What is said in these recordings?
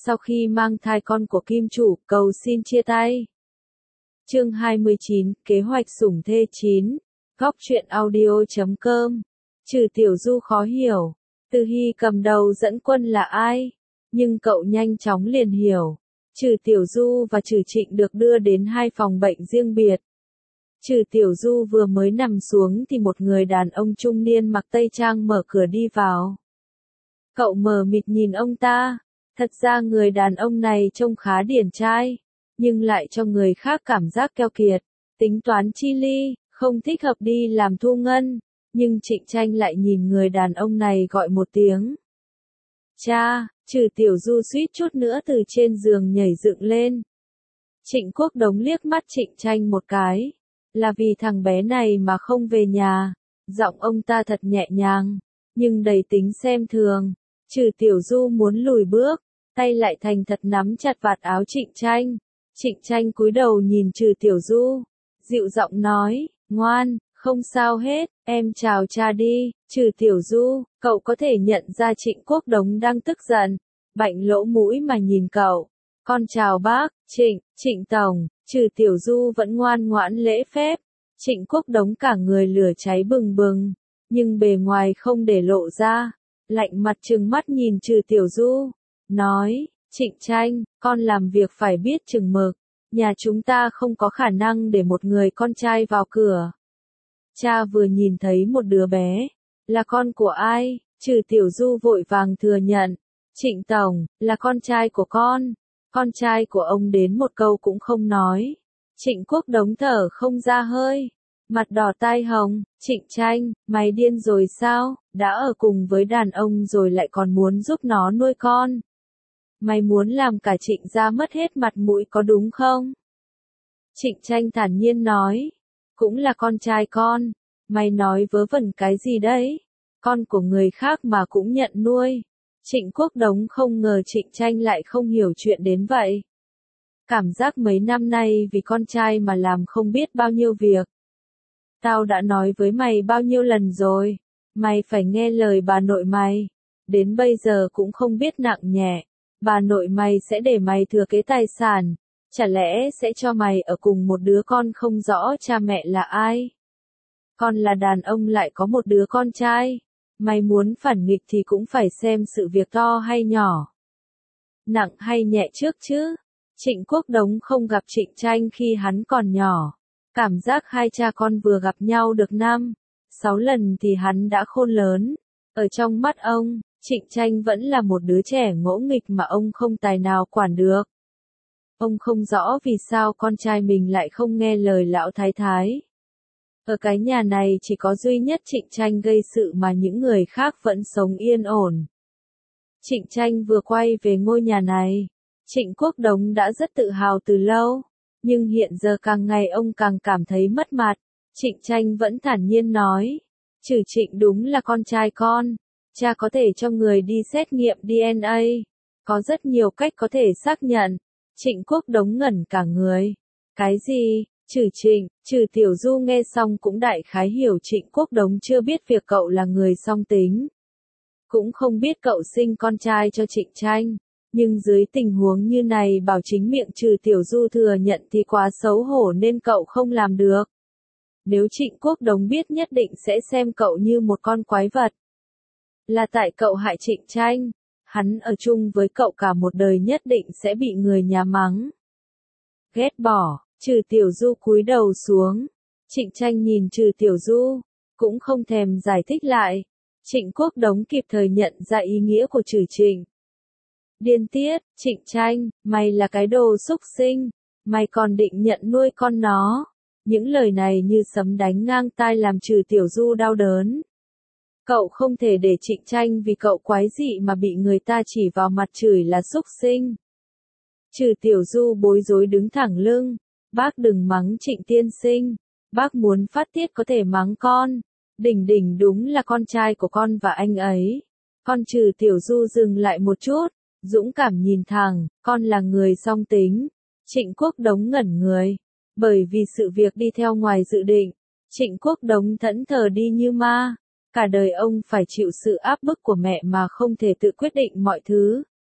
sau khi mang thai con của kim chủ, cầu xin chia tay. Chương 29, kế hoạch sủng thê 9. Góc truyện audio.com. Trừ Tiểu Du khó hiểu, Từ Hy cầm đầu dẫn quân là ai, nhưng cậu nhanh chóng liền hiểu. Trừ Tiểu Du và Trừ Trịnh được đưa đến hai phòng bệnh riêng biệt. Trừ Tiểu Du vừa mới nằm xuống thì một người đàn ông trung niên mặc tây trang mở cửa đi vào. Cậu mờ mịt nhìn ông ta, thật ra người đàn ông này trông khá điển trai, nhưng lại cho người khác cảm giác keo kiệt, tính toán chi ly, không thích hợp đi làm thu ngân, nhưng Trịnh Tranh lại nhìn người đàn ông này gọi một tiếng. Cha, Trừ Tiểu Du suýt chút nữa từ trên giường nhảy dựng lên. Trịnh Quốc Đống liếc mắt Trịnh Tranh một cái, là vì thằng bé này mà không về nhà, giọng ông ta thật nhẹ nhàng, nhưng đầy tính xem thường. Trừ Tiểu Du muốn lùi bước, tay lại thành thật nắm chặt vạt áo Trịnh Tranh. Trịnh Tranh cúi đầu nhìn Trừ Tiểu Du, dịu giọng nói, ngoan, không sao hết, em chào cha đi. Trừ Tiểu Du, cậu có thể nhận ra Trịnh Quốc Đống đang tức giận, bạnh lỗ mũi mà nhìn cậu. Con chào bác, Trịnh Tổng. Trừ Tiểu Du vẫn ngoan ngoãn lễ phép. Trịnh Quốc Đống cả người lửa cháy bừng bừng, nhưng bề ngoài không để lộ ra, lạnh mặt trừng mắt nhìn Trừ Tiểu Du, nói, Trịnh Tranh, con làm việc phải biết chừng mực, nhà chúng ta không có khả năng để một người con trai vào cửa. Cha vừa nhìn thấy một đứa bé, là con của ai? Trừ Tiểu Du vội vàng thừa nhận, Trịnh Tổng, là con trai của con trai của ông đến một câu cũng không nói. Trịnh Quốc Đống thở không ra hơi, mặt đỏ tai hồng, Trịnh Tranh, mày điên rồi sao, đã ở cùng với đàn ông rồi lại còn muốn giúp nó nuôi con. Mày muốn làm cả Trịnh gia mất hết mặt mũi có đúng không? Trịnh Tranh thản nhiên nói, cũng là con trai con, mày nói vớ vẩn cái gì đấy, con của người khác mà cũng nhận nuôi. Trịnh Quốc Đống không ngờ Trịnh Tranh lại không hiểu chuyện đến vậy. Cảm giác mấy năm nay vì con trai mà làm không biết bao nhiêu việc. Tao đã nói với mày bao nhiêu lần rồi, mày phải nghe lời bà nội mày. Đến bây giờ cũng không biết nặng nhẹ, bà nội mày sẽ để mày thừa kế tài sản, chả lẽ sẽ cho mày ở cùng một đứa con không rõ cha mẹ là ai? Con là đàn ông lại có một đứa con trai, mày muốn phản nghịch thì cũng phải xem sự việc to hay nhỏ, nặng hay nhẹ trước chứ. Trịnh Quốc Đống không gặp Trịnh Tranh khi hắn còn nhỏ. Cảm giác hai cha con vừa gặp nhau được 5-6 lần thì hắn đã khôn lớn. Ở trong mắt ông, Trịnh Tranh vẫn là một đứa trẻ ngỗ nghịch mà ông không tài nào quản được. Ông không rõ vì sao con trai mình lại không nghe lời lão thái thái. Ở cái nhà này chỉ có duy nhất Trịnh Tranh gây sự mà những người khác vẫn sống yên ổn. Trịnh Tranh vừa quay về ngôi nhà này, Trịnh Quốc Đống đã rất tự hào từ lâu, nhưng hiện giờ càng ngày ông càng cảm thấy mất mặt. Trịnh Tranh vẫn thản nhiên nói, Trừ Trịnh đúng là con trai con, cha có thể cho người đi xét nghiệm DNA, có rất nhiều cách có thể xác nhận. Trịnh Quốc Đống ngẩn cả người. Cái gì? Trừ Trịnh? Trừ Tiểu Du nghe xong cũng đại khái hiểu Trịnh Quốc Đống chưa biết việc cậu là người song tính, cũng không biết cậu sinh con trai cho Trịnh Tranh. Nhưng dưới tình huống như này bảo chính miệng Trừ Tiểu Du thừa nhận thì quá xấu hổ nên cậu không làm được. Nếu Trịnh Quốc Đống biết nhất định sẽ xem cậu như một con quái vật. Là tại cậu hại Trịnh Tranh, hắn ở chung với cậu cả một đời nhất định sẽ bị người nhà mắng, ghét bỏ. Trừ Tiểu Du cúi đầu xuống. Trịnh Tranh nhìn Trừ Tiểu Du, cũng không thèm giải thích lại. Trịnh Quốc Đống kịp thời nhận ra ý nghĩa của Trừ Trịnh. Điên tiết, Trịnh Tranh, mày là cái đồ xúc sinh, mày còn định nhận nuôi con nó. Những lời này như sấm đánh ngang tai làm Trừ Tiểu Du đau đớn. Cậu không thể để Trịnh Tranh vì cậu quái dị mà bị người ta chỉ vào mặt chửi là xúc sinh. Trừ Tiểu Du bối rối đứng thẳng lưng, bác đừng mắng Trịnh tiên sinh, bác muốn phát tiết có thể mắng con. Đỉnh Đỉnh đúng là con trai của con và anh ấy. Con Trừ Tiểu Du dừng lại một chút, dũng cảm nhìn thẳng, con là người song tính. Trịnh Quốc Đống ngẩn người, bởi vì sự việc đi theo ngoài dự định. Trịnh Quốc Đống thẫn thờ đi như ma, cả đời ông phải chịu sự áp bức của mẹ mà không thể tự quyết định mọi thứ.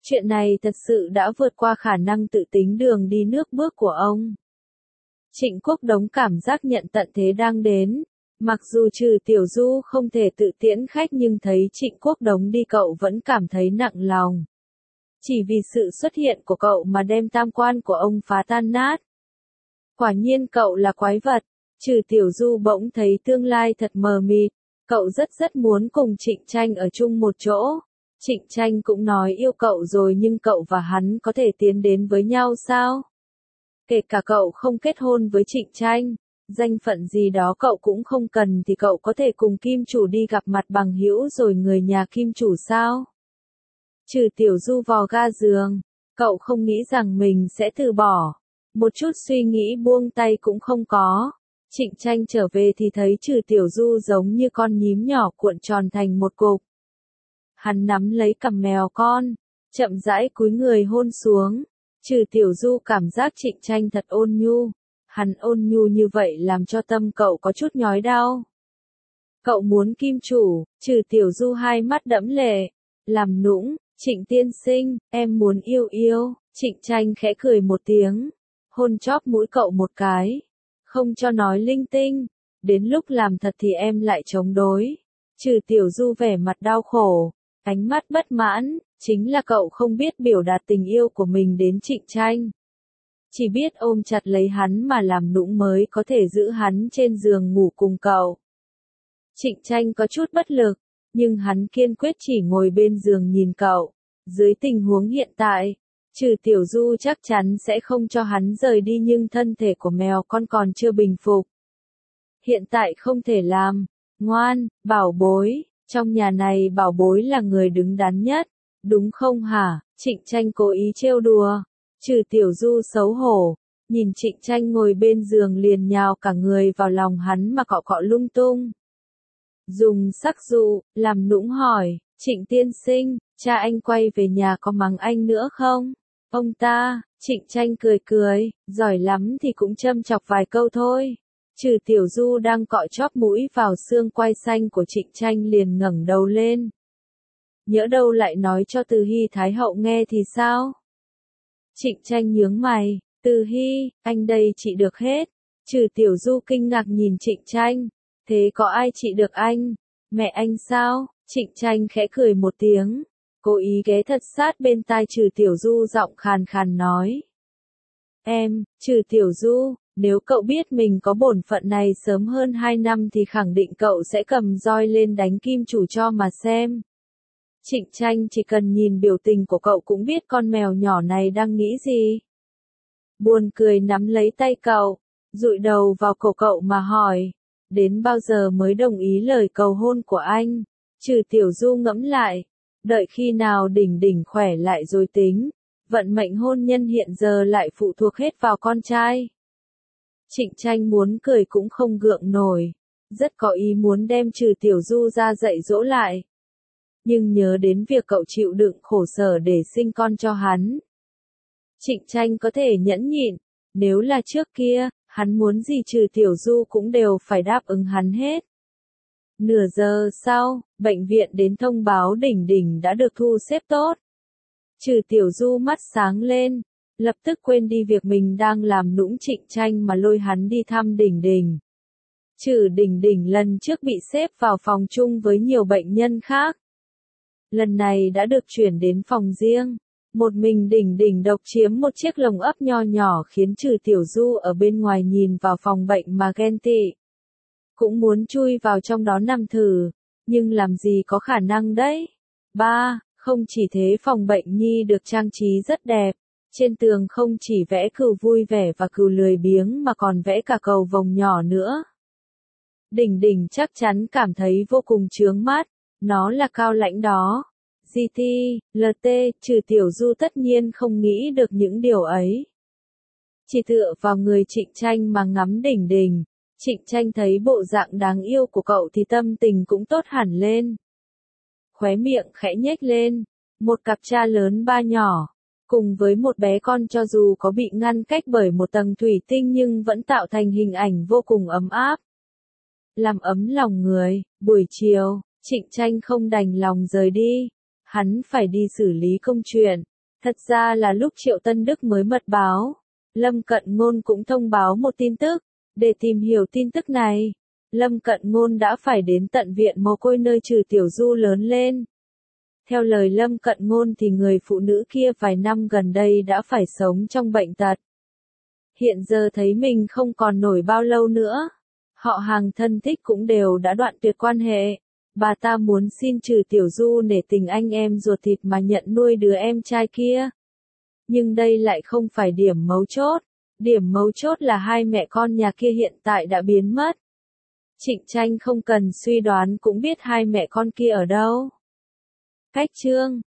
Chuyện này thật sự đã vượt qua khả năng tự tính đường đi nước bước của ông. Trịnh Quốc Đống cảm giác nhận tận thế đang đến. Mặc dù Trừ Tiểu Du không thể tự tiễn khách nhưng thấy Trịnh Quốc Đống đi cậu vẫn cảm thấy nặng lòng. Chỉ vì sự xuất hiện của cậu mà đem tam quan của ông phá tan nát. Quả nhiên cậu là quái vật. Trừ Tiểu Du bỗng thấy tương lai thật mờ mịt. Cậu rất muốn cùng Trịnh Tranh ở chung một chỗ. Trịnh Tranh cũng nói yêu cậu rồi nhưng cậu và hắn có thể tiến đến với nhau sao? Kể cả cậu không kết hôn với Trịnh Tranh, danh phận gì đó cậu cũng không cần thì cậu có thể cùng Kim Chủ đi gặp mặt bằng hữu rồi người nhà Kim Chủ sao? Trừ Tiểu Du vò ga giường, cậu không nghĩ rằng mình sẽ từ bỏ. Một chút suy nghĩ buông tay cũng không có. Trịnh Tranh trở về thì thấy Trừ Tiểu Du giống như con nhím nhỏ cuộn tròn thành một cục. Hắn nắm lấy cằm mèo con, chậm rãi cúi người hôn xuống. Trừ Tiểu Du cảm giác Trịnh Tranh thật ôn nhu. Hắn ôn nhu như vậy làm cho tâm cậu có chút nhói đau. Cậu muốn Kim Chủ. Trừ Tiểu Du hai mắt đẫm lệ. Làm nũng, Trịnh tiên sinh, em muốn yêu yêu. Trịnh Tranh khẽ cười một tiếng, hôn chóp mũi cậu một cái. Không cho nói linh tinh, đến lúc làm thật thì em lại chống đối. Trừ Tiểu Du vẻ mặt đau khổ, ánh mắt bất mãn, chính là cậu không biết biểu đạt tình yêu của mình đến Trịnh Tranh. Chỉ biết ôm chặt lấy hắn mà làm nũng mới có thể giữ hắn trên giường ngủ cùng cậu. Trịnh Tranh có chút bất lực, nhưng hắn kiên quyết chỉ ngồi bên giường nhìn cậu. Dưới tình huống hiện tại, Trừ Tiểu Du chắc chắn sẽ không cho hắn rời đi nhưng thân thể của mèo con còn chưa bình phục. Hiện tại không thể làm. Ngoan, bảo bối, trong nhà này bảo bối là người đứng đắn nhất, đúng không hả? Trịnh Tranh cố ý trêu đùa. Trừ Tiểu Du xấu hổ, nhìn Trịnh Tranh ngồi bên giường liền nhào cả người vào lòng hắn mà cọ cọ lung tung. Dùng sắc dụ, làm nũng hỏi, Trịnh tiên sinh, cha anh quay về nhà có mắng anh nữa không? Ông ta, Trịnh Tranh cười cười, giỏi lắm thì cũng châm chọc vài câu thôi. Trừ Tiểu Du đang cọ chóp mũi vào xương quai xanh của Trịnh Tranh liền ngẩng đầu lên. Nhỡ đâu lại nói cho Từ Hy Thái Hậu nghe thì sao? Trịnh Tranh nhướng mày, Từ Hy, anh đây trị được hết. Trừ Tiểu Du kinh ngạc nhìn Trịnh Tranh, thế có ai trị được anh? Mẹ anh sao? Trịnh Tranh khẽ cười một tiếng, cố ý ghé thật sát bên tai Trừ Tiểu Du giọng khàn khàn nói. Em, Trừ Tiểu Du, nếu cậu biết mình có bổn phận này sớm hơn 2 năm thì khẳng định cậu sẽ cầm roi lên đánh Kim Chủ cho mà xem. Trịnh Tranh chỉ cần nhìn biểu tình của cậu cũng biết con mèo nhỏ này đang nghĩ gì. Buồn cười nắm lấy tay cậu, dụi đầu vào cổ cậu mà hỏi, đến bao giờ mới đồng ý lời cầu hôn của anh? Trừ Tiểu Du ngẫm lại, đợi khi nào Đỉnh Đỉnh khỏe lại rồi tính, vận mệnh hôn nhân hiện giờ lại phụ thuộc hết vào con trai. Trịnh Tranh muốn cười cũng không gượng nổi, rất có ý muốn đem Trừ Tiểu Du ra dạy dỗ lại. Nhưng nhớ đến việc cậu chịu đựng khổ sở để sinh con cho hắn. Trịnh Tranh có thể nhẫn nhịn, nếu là trước kia, hắn muốn gì Trừ Tiểu Du cũng đều phải đáp ứng hắn hết. Nửa giờ sau, bệnh viện đến thông báo Đỉnh Đỉnh đã được thu xếp tốt. Trừ Tiểu Du mắt sáng lên, lập tức quên đi việc mình đang làm nũng Trịnh Tranh mà lôi hắn đi thăm Đỉnh Đỉnh. Trừ Đỉnh Đỉnh lần trước bị xếp vào phòng chung với nhiều bệnh nhân khác. Lần này đã được chuyển đến phòng riêng. Một mình Đỉnh Đỉnh độc chiếm một chiếc lồng ấp nho nhỏ khiến Trừ Tiểu Du ở bên ngoài nhìn vào phòng bệnh mà ghen tị. Cũng muốn chui vào trong đó nằm thử, nhưng làm gì có khả năng đấy. Không chỉ thế phòng bệnh nhi được trang trí rất đẹp. Trên tường không chỉ vẽ cừu vui vẻ và cừu lười biếng mà còn vẽ cả cầu vồng nhỏ nữa. Đỉnh Đỉnh chắc chắn cảm thấy vô cùng chướng mắt, nó là cao lãnh đó. GT, LT, Trừ Tiểu Du tất nhiên không nghĩ được những điều ấy. Chỉ tựa vào người Trịnh Tranh mà ngắm Đỉnh Đỉnh, Trịnh Tranh thấy bộ dạng đáng yêu của cậu thì tâm tình cũng tốt hẳn lên. Khóe miệng khẽ nhếch lên, một cặp cha lớn ba nhỏ, cùng với một bé con cho dù có bị ngăn cách bởi một tầng thủy tinh nhưng vẫn tạo thành hình ảnh vô cùng ấm áp. Làm ấm lòng người, buổi chiều, Trịnh Tranh không đành lòng rời đi. Hắn phải đi xử lý công chuyện, Thật ra là lúc Triệu Tân Đức mới mật báo, Lâm Cận Ngôn cũng thông báo một tin tức. Để tìm hiểu tin tức này, Lâm Cận Ngôn đã phải đến tận viện mồ côi nơi Trừ Tiểu Du lớn lên. Theo lời Lâm Cận Ngôn thì người phụ nữ kia vài năm gần đây đã phải sống trong bệnh tật. Hiện giờ thấy mình không còn nổi bao lâu nữa. Họ hàng thân thích cũng đều đã đoạn tuyệt quan hệ. Bà ta muốn xin Trừ Tiểu Du nể tình anh em ruột thịt mà nhận nuôi đứa em trai kia. Nhưng đây lại không phải điểm mấu chốt. Điểm mấu chốt là hai mẹ con nhà kia hiện tại đã biến mất. Trịnh Tranh không cần suy đoán cũng biết hai mẹ con kia ở đâu. Cách chương